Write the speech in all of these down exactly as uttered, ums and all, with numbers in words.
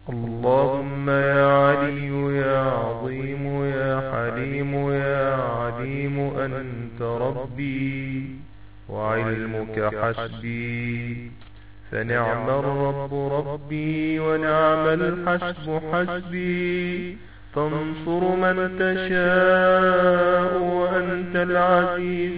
اللهم يا علي يا عظيم يا حليم يا عليم أنت ربي وعلمك حسبي، فنعم الرب ربي ونعم الحسب حسبي، تنصر من تشاء وأنت العزيز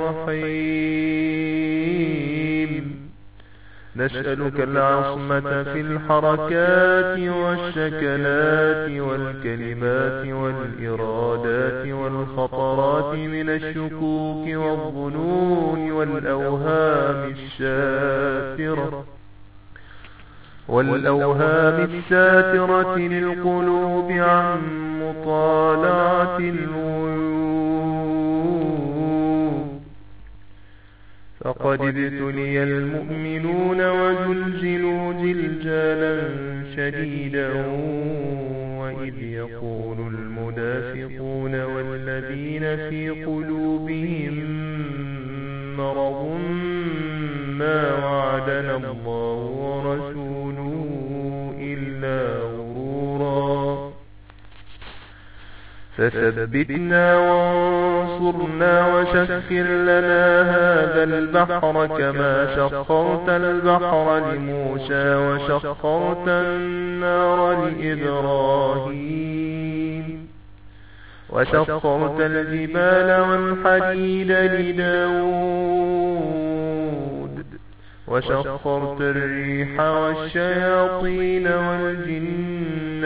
الرحيم. نسألك العصمة في الحركات والسكنات والكلمات والإرادات والخطرات من الشكوك والظنون والأوهام الساترة والأوهام الساترة للقلوب عن مطالعة الغيوب. فقد ابتلي المؤمنون وزلزلوا زلزالا شديدا، وإذ يقول المنافقون والذين في قلوبهم مرض ما وعدنا الله ورسوله إلا غرورا. فثبتنا وانصرنا وسخر لنا هذا البحر كما سخرت البحر لموسى وسخرت النار لإبراهيم وسخرت الجبال والحديد لداود وسخرت الريح والشياطين والجن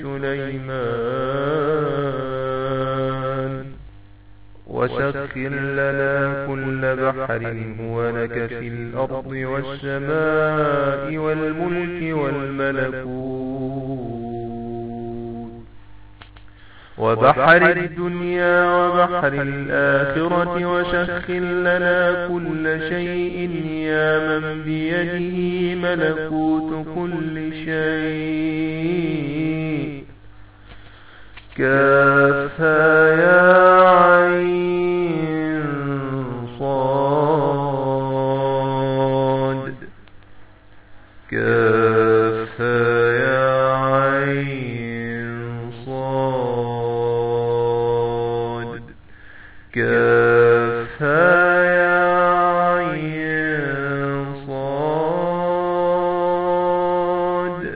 لسليمان وسخر لنا كل بحر هو لك في الأرض والسماء والملك والملكوت وبحر الدنيا وبحر الآخرة، وسخر لنا كل شيء يا من بيده ملكوت كل شيء. كافها يا عين صاد كافها يا عين صاد كافها يا عين صاد.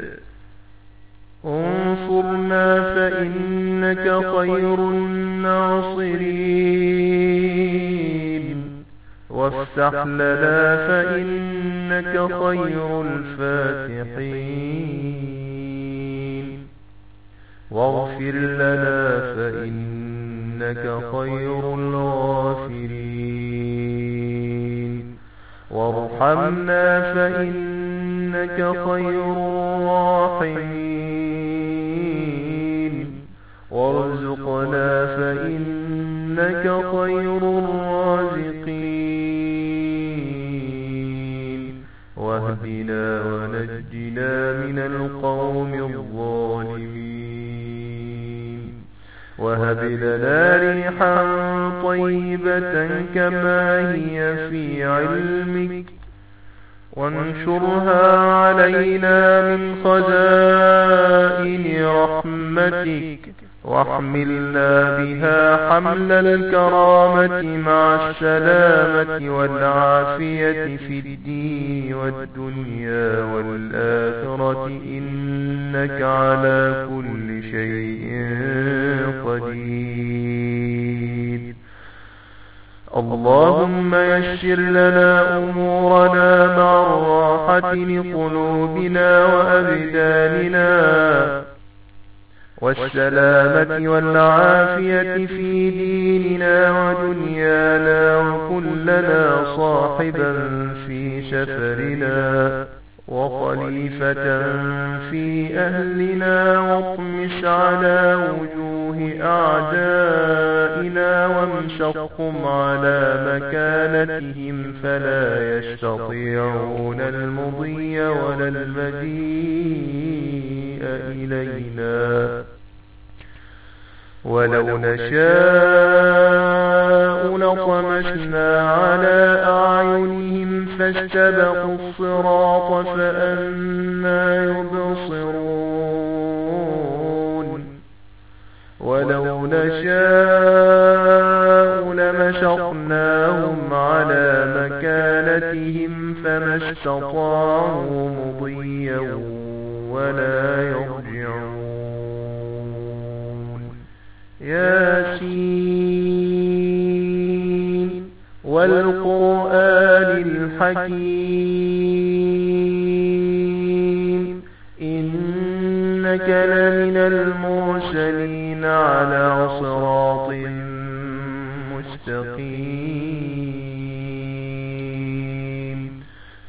انصرنا فإنك خير الناصرين، وافتح لنا فإنك خير الفاتحين، واغفر لنا فإنك خير الغافرين، وارحمنا فإنك خير الراحمين، وارزقنا فإنك خير الرازقين، واهدنا ونجنا من القوم الظالمين، وهب لنا ريحا طيبة كما هي في علمك، وانشرها علينا من خزائن رحمتك، واحملنا بها حمل الكرامة مع السلامة والعافية في الدين والدنيا والآخرة، إنك على كل شيء قدير. اللهم يسر لنا أمورنا مع الراحة لقلوبنا وأبداننا، والسلامة والعافية في ديننا ودنيانا، وكن لنا صاحبا في سفرنا وخليفة في أهلنا، واطمس على وجوه أعدائنا وامسخهم على مكانتهم فلا يستطيعون المضي ولا المجيء إلينا. ولو نشاء لطمسنا على أعينهم فاستبقوا الصراط فأنى يبصرون. استطاعوا مضيا ولا يرجعون ياسين والقرآن الحكيم إنك لمن المرسلين على صراط مستقيم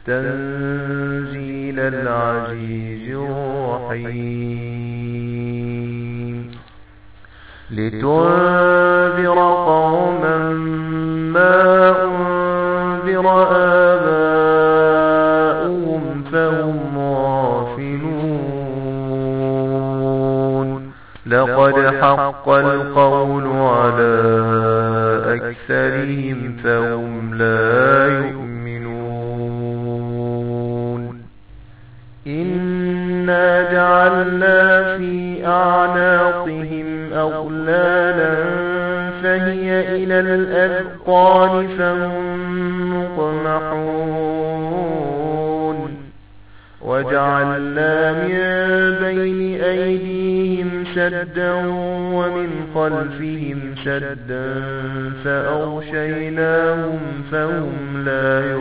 تنزيل العزيز الرحيم لتنذر قوما ما أنذر آباؤهم فهم غافلون لقد حق القول على أكثرهم فهم لا يؤمنون إنا جعلنا في أعناقهم أغلالا فهي إلى الأذقان فهم مقمحون وجعلنا من بين أيديهم سدا ومن خلفهم سدا فأغشيناهم فهم لا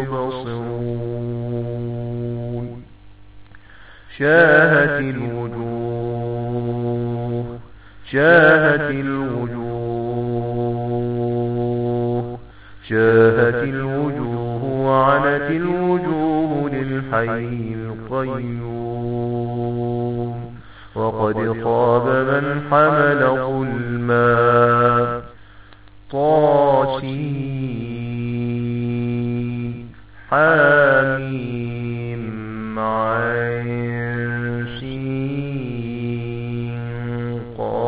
يبصرون شاهت الوجوه شاهت الوجوه شاهت الوجوه وعنت الوجوه للحي القيوم وقد خاب من حمل ظلما طاسين حاميم عين سين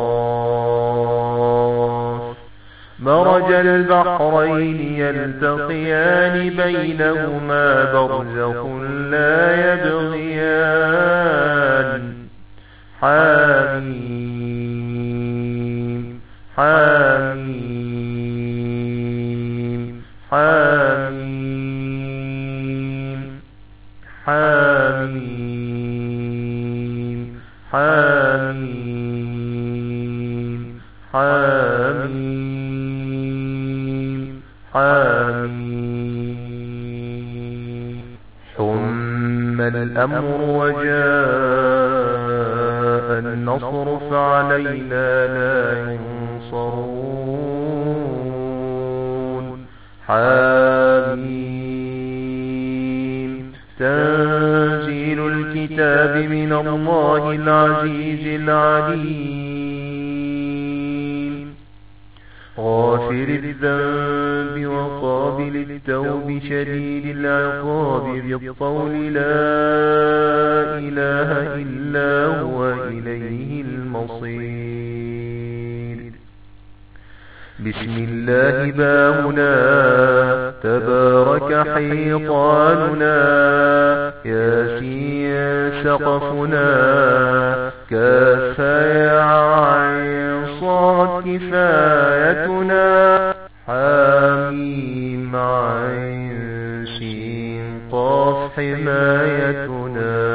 قاف مرج البحرين يلتقيان بينهما برزخ لا يبغيان حاميم حاميم حاميم حاميم حاميم حاميم حاميم ثم الأمر وجاء النصر فعلينا لا ينصرون حاميم تنزيل الكتاب من الله العزيز العليم غافر الذنب وقابل التوب شديد العقاب ذي الطول لا إله إلا هو إليه المصير بسم الله بابنا تبارك حيطاننا ياسين سقفنا كافيا عين صاد كفايتنا حاميم عين سين قاف حمايتنا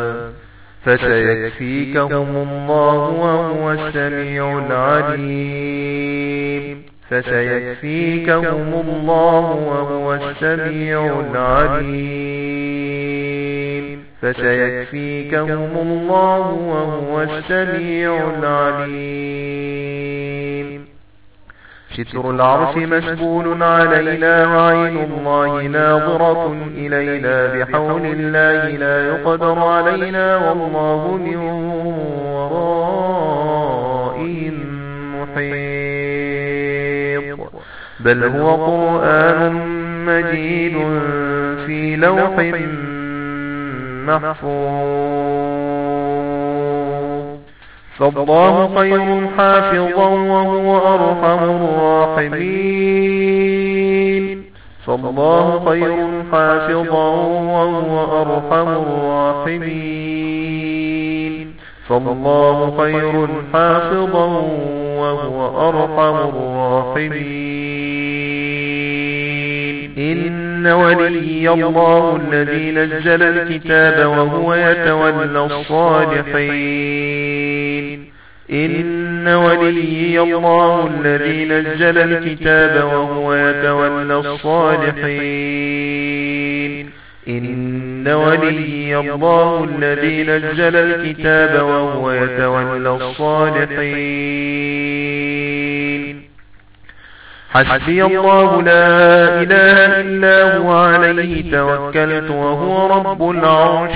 فسيكفيكهم الله وهو السميع العليم فسيكفيكهم الله وهو السميع العليم فسيكفيكهم الله وهو السميع العليم ستر العرش مسبول علينا وعين الله ناظرة إلينا بحول الله لا يقدر علينا والله من ورائهم محيط بل هو قرآن مجيد في لوح محفوظ فالله خير حافظا وهو أرحم الراحمين فالله خير حافظا وهو أرحم الراحمين فالله خير حافظا وهو أرحم الراحمين إن وليي الله الذي نزل الكتاب وهو يتولى الصالحين إن وليي الله الذي نزل الكتاب وهو يتولى الصالحين إن وليي الله الذي نزل الكتاب وهو يتولى الصالحين حسبي الله لا إله إلا هو عليه توكلت وهو رب العرش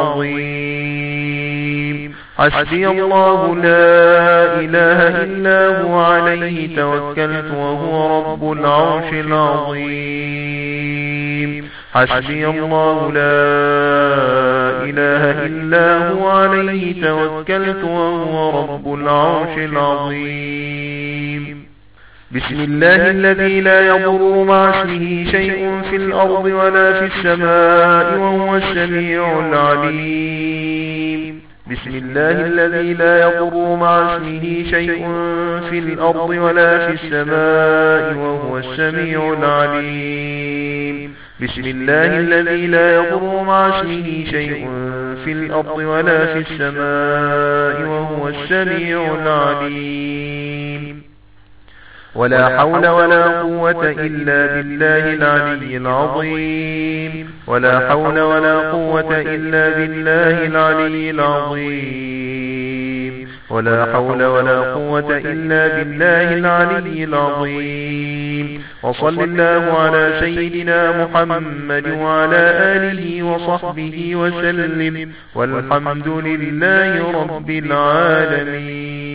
العظيم حسبي الله لا إله إلا هو عليه توكلت وهو رب العرش العظيم حسبي الله لا إله إلا هو عليه توكلت وهو رب العرش العظيم بسم الله الذي لا يضر مع اسمه شيء في الأرض ولا في السماء وهو السميع العليم بسم الله الذي لا يضر مع اسمه شيء في الأرض ولا في السماء وهو السميع العليم بسم الله الذي لا يضر مع اسمه شيء في الأرض ولا في السماء وهو السميع العليم ولا حول ولا قوة إلا بالله العلي العظيم ولا حول ولا قوة إلا بالله العلي العظيم ولا حول ولا قوة إلا بالله العلي العظيم وصل الله على سيدنا محمد وعلى آله وصحبه وسلم والحمد لله رب العالمين.